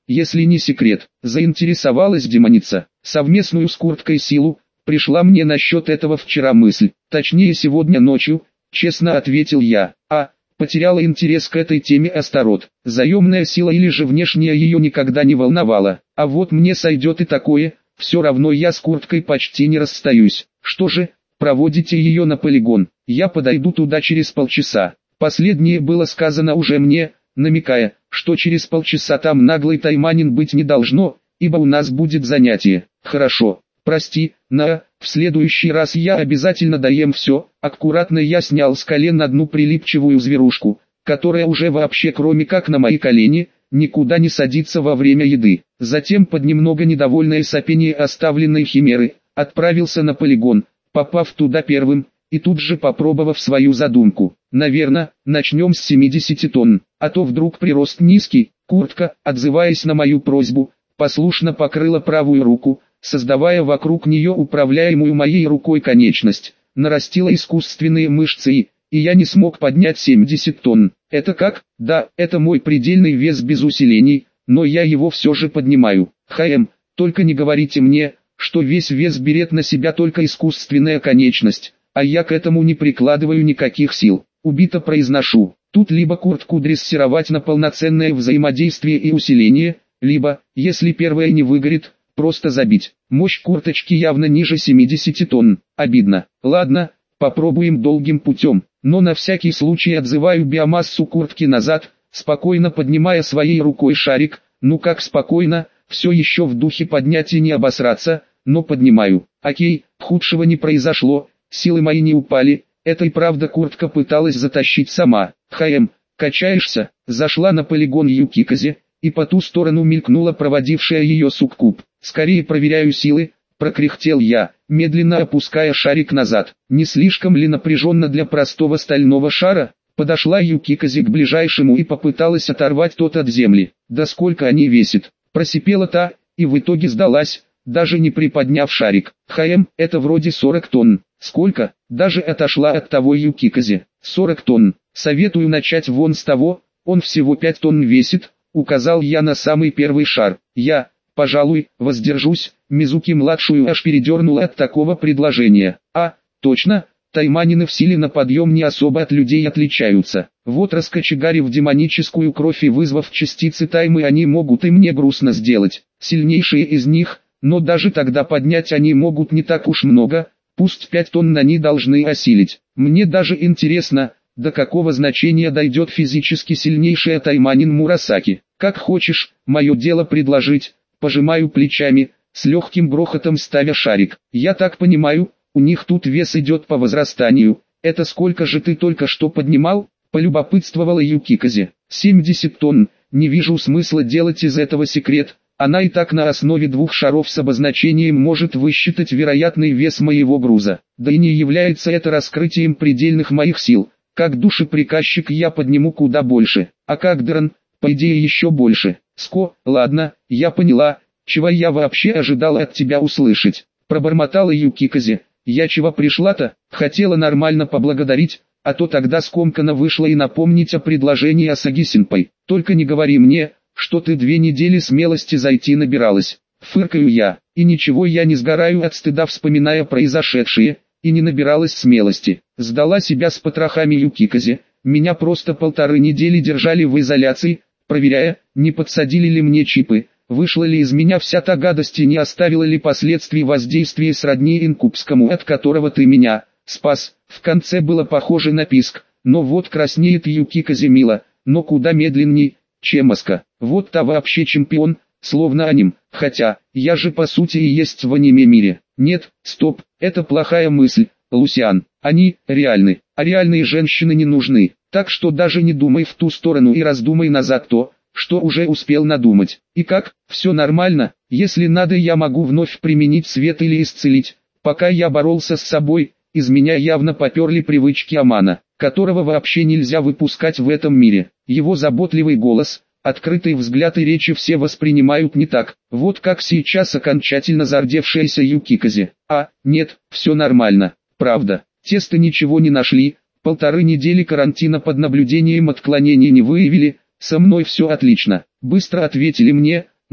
[SPEAKER 1] если не секрет? Заинтересовалась демоница. Совместную с курткой силу, пришла мне насчет этого вчера мысль, точнее сегодня ночью, честно ответил я. Потеряла интерес к этой теме Астарот. Заемная сила или же внешняя ее никогда не волновала. А вот мне сойдет и такое, все равно я с курткой почти не расстаюсь. Что же, проводите ее на полигон, я подойду туда через полчаса. Последнее было сказано уже мне, намекая, что через полчаса там наглый тайманин быть не должно, ибо у нас будет занятие. Хорошо, прости, в следующий раз я обязательно доем все. Аккуратно я снял с колен одну прилипчивую зверушку, которая уже вообще кроме как на мои колени, никуда не садится во время еды. Затем под немного недовольное сопение оставленной химеры, отправился на полигон, попав туда первым, и тут же попробовав свою задумку. Наверное, начнем с 70 тонн, а то вдруг прирост низкий. Куртка, отзываясь на мою просьбу, послушно покрыла правую руку, создавая вокруг нее управляемую моей рукой конечность, нарастила искусственные мышцы и я не смог поднять 70 тонн. Это как? Да, это мой предельный вес без усилений, но я его все же поднимаю. Только не говорите мне, что весь вес берет на себя только искусственная конечность, а я к этому не прикладываю никаких сил. Убито произношу. Тут либо куртку дрессировать на полноценное взаимодействие и усиление, либо, если первое не выгорит, просто забить. Мощь курточки явно ниже 70 тонн. Обидно. Ладно, попробуем долгим путем. Но на всякий случай отзываю биомассу куртки назад, спокойно поднимая своей рукой шарик. Ну как спокойно, все еще в духе поднять и не обосраться, но поднимаю. Окей, худшего не произошло, силы мои не упали. Это и правда куртка пыталась затащить сама. Качаешься? Зашла на полигон Юкиказе, и по ту сторону мелькнула проводившая ее суккуб. Скорее проверяю силы, прокряхтел я, медленно опуская шарик назад. Не слишком ли напряженно для простого стального шара? Подошла Юкиказе к ближайшему и попыталась оторвать тот от земли. Да сколько они весят? Просипела та, и в итоге сдалась, даже не приподняв шарик. Это вроде 40 тонн. Сколько? Даже отошла от того Юкиказе. 40 тонн. Советую начать вон с того, он всего 5 тонн весит, указал я на самый первый шар. Я, пожалуй, воздержусь. Мизуки-младшую аж передернула от такого предложения. Точно, тайманины в силе на подъем не особо от людей отличаются. Вот раскочегарив демоническую кровь и вызвав частицы таймы, они могут и мне грустно сделать. Сильнейшие из них, но даже тогда поднять они могут не так уж много, пусть 5 тонн они должны осилить. Мне даже интересно, до какого значения дойдет физически сильнейший тайманин Мурасаки. Как хочешь, мое дело предложить. Пожимаю плечами, с легким грохотом ставя шарик. Я так понимаю, у них тут вес идет по возрастанию. Это сколько же ты только что поднимал? Полюбопытствовала Юкиказе. 70 тонн, не вижу смысла делать из этого секрет. Она и так на основе 2 шаров с обозначением может высчитать вероятный вес моего груза. Да и не является это раскрытием предельных моих сил. Как душеприказчик я подниму куда больше, а как дрон, по идее еще больше. Ладно, я поняла, чего я вообще ожидала от тебя услышать. Пробормотала Юкиказе. Я чего пришла-то? Хотела нормально поблагодарить, а то тогда скомканно вышла и напомнить о предложении Асаги-сенпай. Только не говори мне, что ты 2 недели смелости зайти набиралась. Фыркаю я, и ничего я не сгораю от стыда, вспоминая произошедшее, и не набиралась смелости. Сдала себя с потрохами Юкиказе, меня просто 1,5 недели держали в изоляции, проверяя, не подсадили ли мне чипы, вышла ли из меня вся та гадость и не оставила ли последствий воздействия сродни инкубскому, от которого ты меня спас. В конце было похоже на писк, но вот краснеет Юкиказе мило, но куда медленней, чем Аска. Вот та вообще чемпион, словно аним, хотя, я же по сути и есть в аниме мире. Нет, стоп, это плохая мысль, Лусиан. Они реальны, а реальные женщины не нужны. Так что даже не думай в ту сторону и раздумай назад то, что уже успел надумать. И как, все нормально, если надо я могу вновь применить свет или исцелить. Пока я боролся с собой, из меня явно поперли привычки Амана, которого вообще нельзя выпускать в этом мире. Его заботливый голос, открытый взгляд и речи все воспринимают не так, вот как сейчас окончательно зардевшаяся Юкиказе. Нет, все нормально, правда, тесто ничего не нашли, 1,5 недели карантина под наблюдением отклонений не выявили, со мной все отлично. Быстро ответили мне,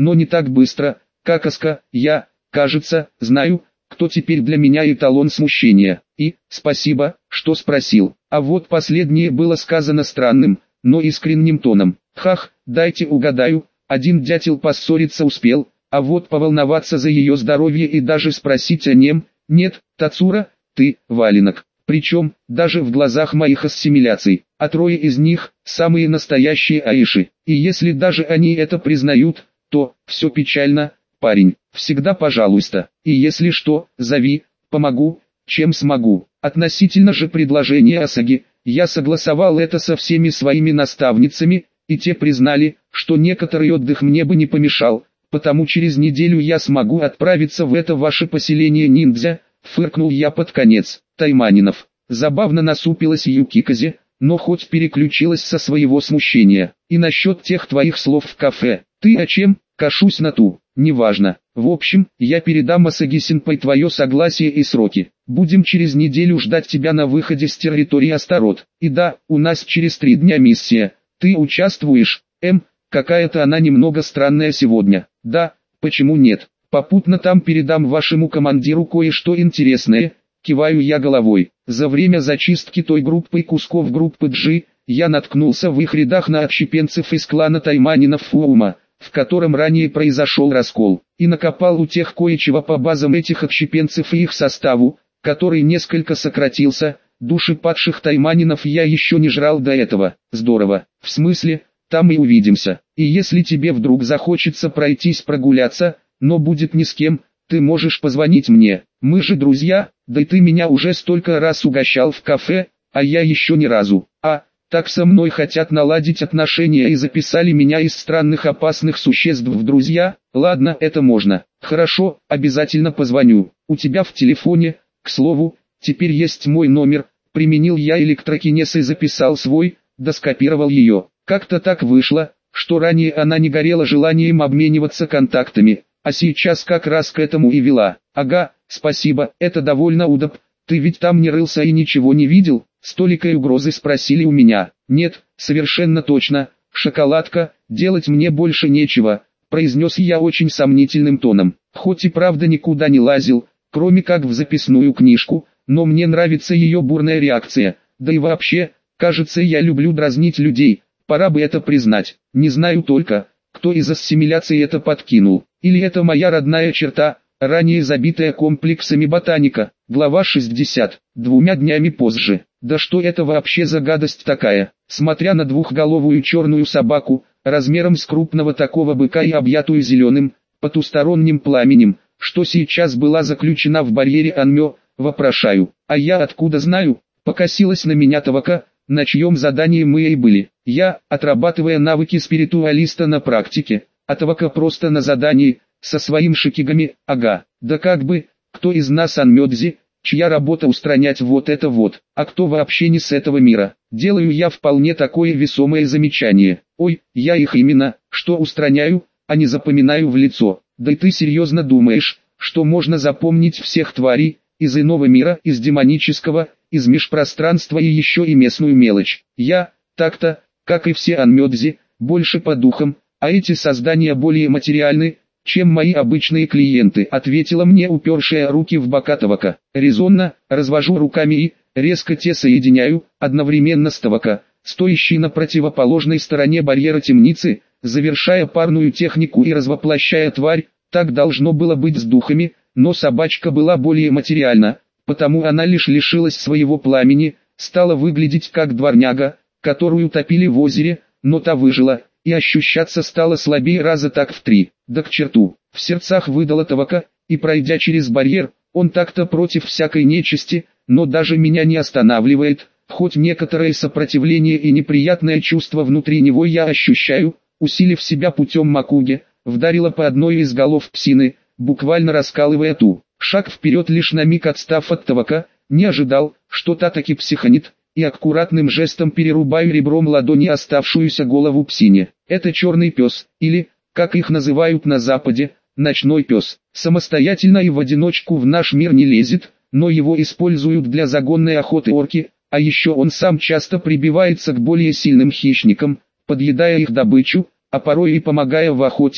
[SPEAKER 1] но не так быстро, как Аска. Я, кажется, знаю, кто теперь для меня эталон смущения. И, спасибо, что спросил. А вот последнее было сказано странным, но искренним тоном. Хах, дайте угадаю, один дятел поссориться успел, а вот поволноваться за ее здоровье и даже спросить о нем, нет, Тацура, ты, валенок. Причем, даже в глазах моих ассимиляций, а трое из них, самые настоящие аиши. И если даже они это признают, то, все печально, парень, всегда пожалуйста. И если что, зови, помогу, чем смогу. Относительно же предложения Асаги, я согласовал это со всеми своими наставницами, и те признали, что некоторый отдых мне бы не помешал, потому через неделю я смогу отправиться в это ваше поселение ниндзя, фыркнул я под конец. Тайманинов. Забавно насупилась Юкиказе, но хоть переключилась со своего смущения. И насчет тех твоих слов в кафе, ты о чем, кашусь на ту, неважно. В общем, я передам Асаги-сенпай твое согласие и сроки. Будем через неделю ждать тебя на выходе с территории Астарот. И да, у нас через 3 дня миссия. Ты участвуешь? Какая-то она немного странная сегодня. Да, почему нет? Попутно там передам вашему командиру кое-что интересное. Киваю я головой. За время зачистки той группы и кусков группы G, я наткнулся в их рядах на отщепенцев из клана Тайманинов Фуума, в котором ранее произошел раскол, и накопал у тех кое-чего по базам этих отщепенцев и их составу, который несколько сократился. Души падших Тайманинов я еще не жрал до этого. Здорово. В смысле, там и увидимся. И если тебе вдруг захочется пройтись прогуляться, но будет ни с кем, ты можешь позвонить мне. Мы же друзья, да и ты меня уже столько раз угощал в кафе, а я еще ни разу. Так со мной хотят наладить отношения и записали меня из странных опасных существ в друзья. Ладно, это можно. Хорошо, обязательно позвоню. У тебя в телефоне, к слову, теперь есть мой номер. Применил я электрокинез и записал свой, да скопировал ее. Как-то так вышло, что ранее она не горела желанием обмениваться контактами, а сейчас как раз к этому и вела. Ага, спасибо, это довольно удобно. Ты ведь там не рылся и ничего не видел? С толикой угрозы спросили у меня. Нет, совершенно точно, шоколадка, делать мне больше нечего, произнес я очень сомнительным тоном. Хоть и правда никуда не лазил, кроме как в записную книжку, но мне нравится ее бурная реакция, да и вообще, кажется, я люблю дразнить людей, пора бы это признать. Не знаю только, кто из ассимиляции это подкинул, или это моя родная черта, ранее забитая комплексами ботаника. Глава 60. 2 днями позже. Да что это вообще за гадость такая? Смотря на двухголовую черную собаку, размером с крупного такого быка и объятую зеленым, потусторонним пламенем, что сейчас была заключена в барьере Анмё, вопрошаю. А я откуда знаю? Покосилась на меня Тавака, на чьем задании мы и были. Я, отрабатывая навыки спиритуалиста на практике, а Тавака просто на задании, со своим шикигами. Ага, да как бы, кто из нас Анмёдзи, чья работа устранять вот это вот, а кто вообще не с этого мира. Делаю я вполне такое весомое замечание. Ой, я их именно, что устраняю, а не запоминаю в лицо. Да и ты серьезно думаешь, что можно запомнить всех тварей, из иного мира, из демонического, из межпространства и еще и местную мелочь? Я, так-то, как и все Анмёдзи, больше по духам, а эти создания более материальны, чем мои обычные клиенты, ответила мне упершая руки в бока Тавака. Резонно, развожу руками и, резко те соединяю, одновременно с Тавака, стоящий на противоположной стороне барьера темницы, завершая парную технику и развоплощая тварь. Так должно было быть с духами, но собачка была более материальна, потому она лишь лишилась своего пламени, стала выглядеть как дворняга, которую топили в озере, но та выжила, и ощущаться стало слабее раза так в 3. Да к черту, в сердцах выдала Тавака, и пройдя через барьер, он так-то против всякой нечисти, но даже меня не останавливает, хоть некоторое сопротивление и неприятное чувство внутри него я ощущаю, усилив себя путем макуги, вдарила по одной из голов псины, буквально раскалывая ту. Шаг вперед, лишь на миг отстав от Тавака, не ожидал, что та таки психанит, и аккуратным жестом перерубаю ребром ладони оставшуюся голову псине. Это черный пес, или, как их называют на западе, ночной пес. Самостоятельно и в одиночку в наш мир не лезет, но его используют для загонной охоты орки, а еще он сам часто прибивается к более сильным хищникам, подъедая их добычу, а порой и помогая в охоте,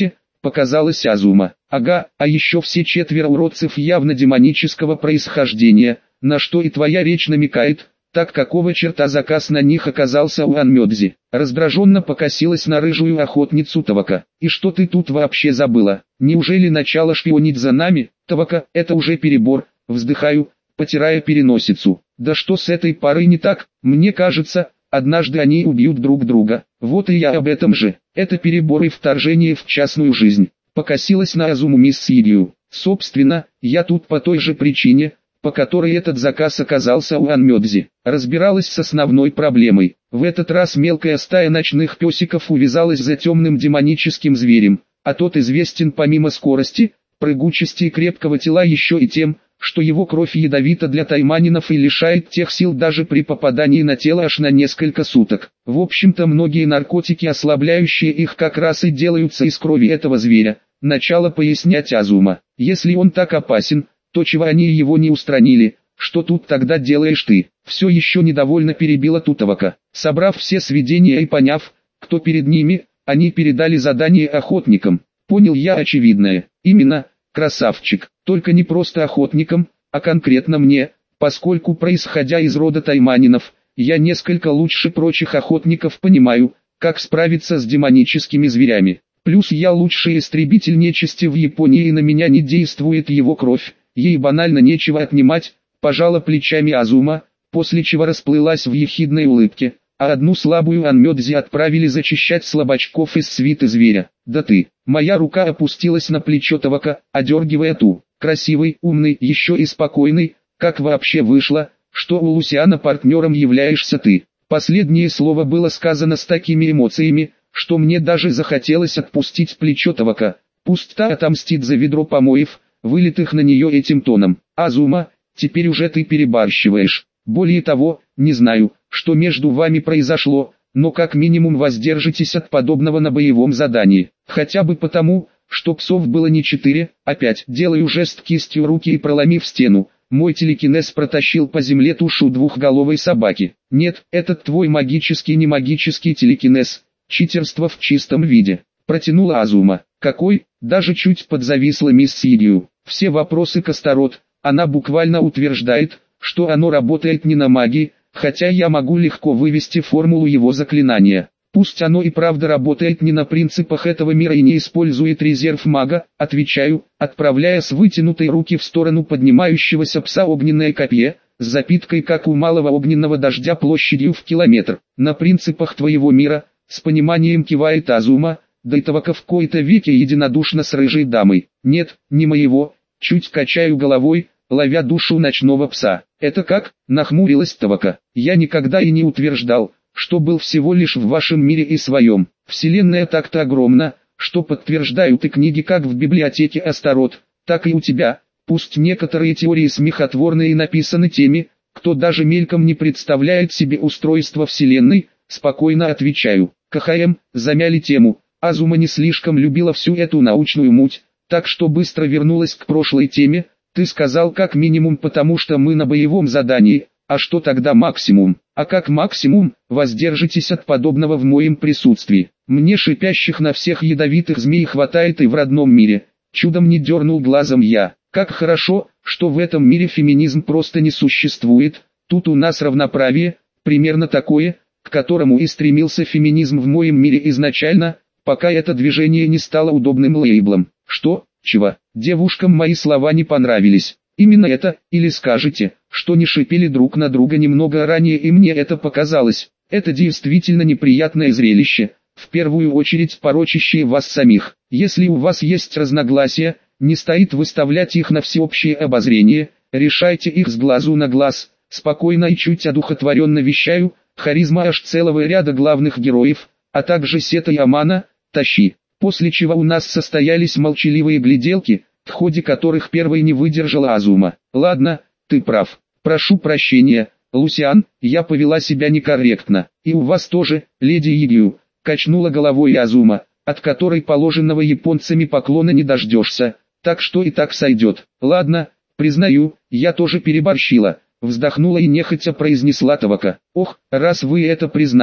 [SPEAKER 1] показалось Азума. Ага, а еще все четверо уродцев явно демонического происхождения, на что и твоя речь намекает. Так какого черта заказ на них оказался у Анмёдзи? Раздраженно покосилась на рыжую охотницу Тавака. И что ты тут вообще забыла? Неужели начало шпионить за нами? Тавака, это уже перебор. Вздыхаю, потирая переносицу. Да что с этой парой не так? Мне кажется, однажды они убьют друг друга. Вот и я об этом же. Это перебор и вторжение в частную жизнь. Покосилась на Азуму мисс Сидию. Собственно, я тут по той же причине, по которой этот заказ оказался у Анмёдзи. Разбиралась с основной проблемой. В этот раз мелкая стая ночных песиков увязалась за темным демоническим зверем, а тот известен помимо скорости, прыгучести и крепкого тела еще и тем, что его кровь ядовита для тайманинов и лишает тех сил даже при попадании на тело аж на несколько суток. В общем-то многие наркотики, ослабляющие их, как раз и делаются из крови этого зверя. Начало пояснять Азума. Если он так опасен, то чего они его не устранили? Что тут тогда делаешь ты? Все еще недовольно перебила Тутовака. Собрав все сведения и поняв, кто перед ними, они передали задание охотникам. Понял я очевидное. Именно, красавчик. Только не просто охотникам, а конкретно мне, поскольку происходя из рода тайманинов, я несколько лучше прочих охотников понимаю, как справиться с демоническими зверями. Плюс я лучший истребитель нечисти в Японии и на меня не действует его кровь. Ей банально нечего отнимать, пожала плечами Азума, после чего расплылась в ехидной улыбке, а одну слабую Анмёдзи отправили зачищать слабачков из свиты зверя. Да ты, моя рука опустилась на плечо Тавака, одергивая ту. Красивый, умный, еще и спокойный, как вообще вышло, что у Лусиана партнером являешься ты. Последнее слово было сказано с такими эмоциями, что мне даже захотелось отпустить плечо Тавака. Пусть та отомстит за ведро помоев, вылитых на нее этим тоном. Азума, теперь уже ты перебарщиваешь. Более того, не знаю, что между вами произошло, но как минимум воздержитесь от подобного на боевом задании. Хотя бы потому, что псов было не 4, а 5. Делаю жест кистью руки и проломив стену, мой телекинез протащил по земле тушу двухголовой собаки. Нет, этот твой магический не магический телекинез, читерство в чистом виде. Протянула Азума. Какой? Даже чуть подзависла мисс Сидию. Все вопросы Костарот, она буквально утверждает, что оно работает не на магии, хотя я могу легко вывести формулу его заклинания. Пусть оно и правда работает не на принципах этого мира и не использует резерв мага, отвечаю, отправляя с вытянутой руки в сторону поднимающегося пса огненное копье, с запиткой как у малого огненного дождя площадью в километр. На принципах твоего мира, с пониманием кивает Азума, да и Тавака в кои-то веки единодушно с рыжей дамой. Нет, не моего, чуть качаю головой, ловя душу ночного пса. Это как? Нахмурилась Тавака. Я никогда и не утверждал, что был всего лишь в вашем мире и своем. Вселенная так-то огромна, что подтверждают и книги как в библиотеке Астарот, так и у тебя. Пусть некоторые теории смехотворные и написаны теми, кто даже мельком не представляет себе устройство Вселенной, спокойно отвечаю. КХМ, замяли тему. Азума не слишком любила всю эту научную муть, так что быстро вернулась к прошлой теме. Ты сказал как минимум потому что мы на боевом задании, а что тогда максимум? А как максимум, воздержитесь от подобного в моем присутствии. Мне шипящих на всех ядовитых змей хватает и в родном мире. Чудом не дернул глазом я. Как хорошо, что в этом мире феминизм просто не существует. Тут у нас равноправие, примерно такое, к которому и стремился феминизм в моем мире изначально, пока это движение не стало удобным лейблом. Что? Чего? Девушкам мои слова не понравились. Именно это, или скажете, что не шипели друг на друга немного ранее и мне это показалось. Это действительно неприятное зрелище, в первую очередь порочащее вас самих. Если у вас есть разногласия, не стоит выставлять их на всеобщее обозрение, решайте их с глазу на глаз. Спокойно и чуть одухотворенно вещаю, харизма аж целого ряда главных героев, а также Сета и Амана, тащи. После чего у нас состоялись молчаливые гляделки, в ходе которых первой не выдержала Азума. Ладно, ты прав. Прошу прощения, Лусиан, я повела себя некорректно. И у вас тоже, леди Игью, качнула головой Азума, от которой положенного японцами поклона не дождешься. Так что и так сойдет. Ладно, признаю, я тоже переборщила. Вздохнула и нехотя произнесла Тавака. Ох, раз вы это признали,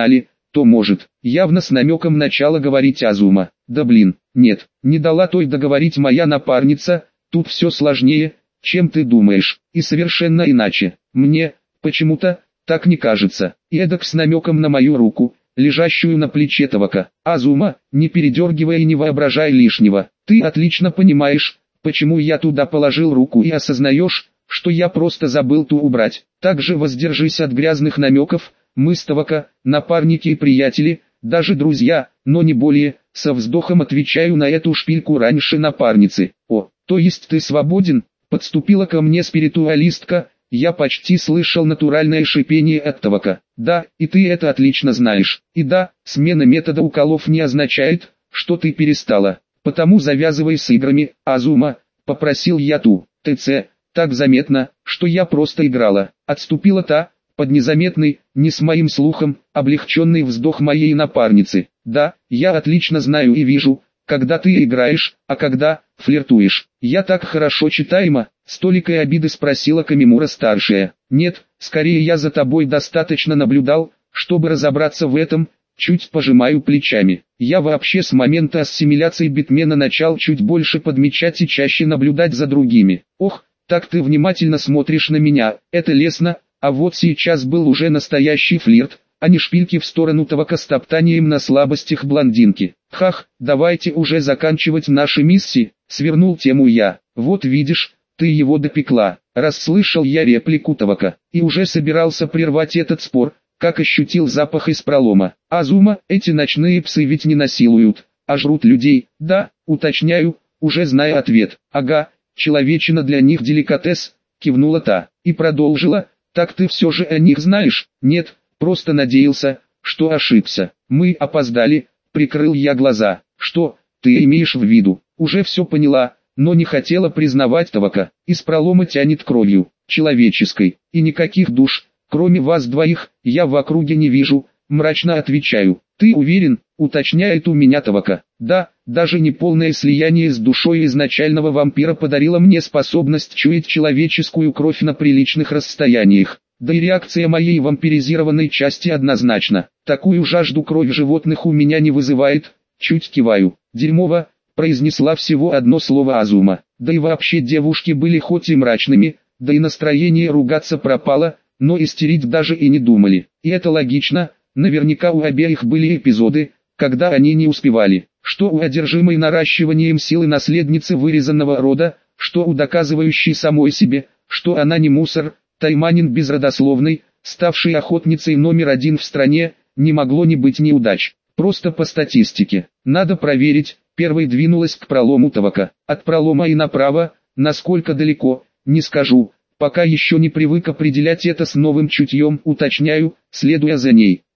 [SPEAKER 1] то может. Явно с намеком начала говорить Азума. Да блин, нет, не дала той договорить моя напарница, тут все сложнее, чем ты думаешь, и совершенно иначе. Мне, почему-то, так не кажется. И эдак с намеком на мою руку, лежащую на плече Тавака. Азума, не передергивай и не воображай лишнего. Ты отлично понимаешь, почему я туда положил руку, и осознаешь, что я просто забыл ту убрать. Также воздержись от грязных намеков. Мы с Тавака, напарники и приятели, даже друзья, но не более. Со вздохом отвечаю на эту шпильку раньше напарницы. О, то есть ты свободен? Подступила ко мне спиритуалистка. Я почти слышал натуральное шипение от Тавака. Да, и ты это отлично знаешь. И да, смена метода уколов не означает, что ты перестала. Потому завязывай с играми, Азума, попросил я ту. ТЦ, так заметно, что я просто играла. Отступила та, под незаметный, не с моим слухом, облегченный вздох моей напарницы. Да, я отлично знаю и вижу, когда ты играешь, а когда флиртуешь. Я так хорошо читаема, с толикой обиды спросила Камимура-старшая. Нет, скорее я за тобой достаточно наблюдал, чтобы разобраться в этом. Чуть пожимаю плечами. Я вообще с момента ассимиляции битмена начал чуть больше подмечать и чаще наблюдать за другими. Ох, так ты внимательно смотришь на меня, это лестно, а вот сейчас был уже настоящий флирт, а не шпильки в сторону Тавака с топтанием на слабостях блондинки. Хах, давайте уже заканчивать наши миссии, свернул тему я. Вот видишь, ты его допекла. Расслышал я реплику Тавака, и уже собирался прервать этот спор, как ощутил запах из пролома. Азума, эти ночные псы ведь не насилуют, а жрут людей. Да, уточняю, уже зная ответ. Ага, человечина для них деликатес, кивнула та, и продолжила. Так ты все же о них знаешь? Нет, просто надеялся, что ошибся. Мы опоздали, прикрыл я глаза. Что, ты имеешь в виду? Уже все поняла, но не хотела признавать Тавака. Из пролома тянет кровью, человеческой, и никаких душ. Кроме вас двоих, я в округе не вижу, мрачно отвечаю. Ты уверен, уточняет у меня Тавака. Да, даже неполное слияние с душой изначального вампира подарило мне способность чуять человеческую кровь на приличных расстояниях. Да и реакция моей вампиризированной части однозначна. Такую жажду крови животных у меня не вызывает, чуть киваю. Дерьмово, произнесла всего одно слово Азума. Да и вообще девушки были хоть и мрачными, да и настроение ругаться пропало, но истерить даже и не думали. И это логично, наверняка у обеих были эпизоды, когда они не успевали. Что у одержимой наращиванием силы наследницы вырезанного рода, что у доказывающей самой себе, что она не мусор, тайманин безродословный, ставший охотницей номер один в стране, не могло не быть неудач. Просто по статистике. Надо проверить, первой двинулась к пролому Тавака. От пролома и направо, насколько далеко, не скажу. Пока еще не привык определять это с новым чутьем, уточняю, следуя за ней.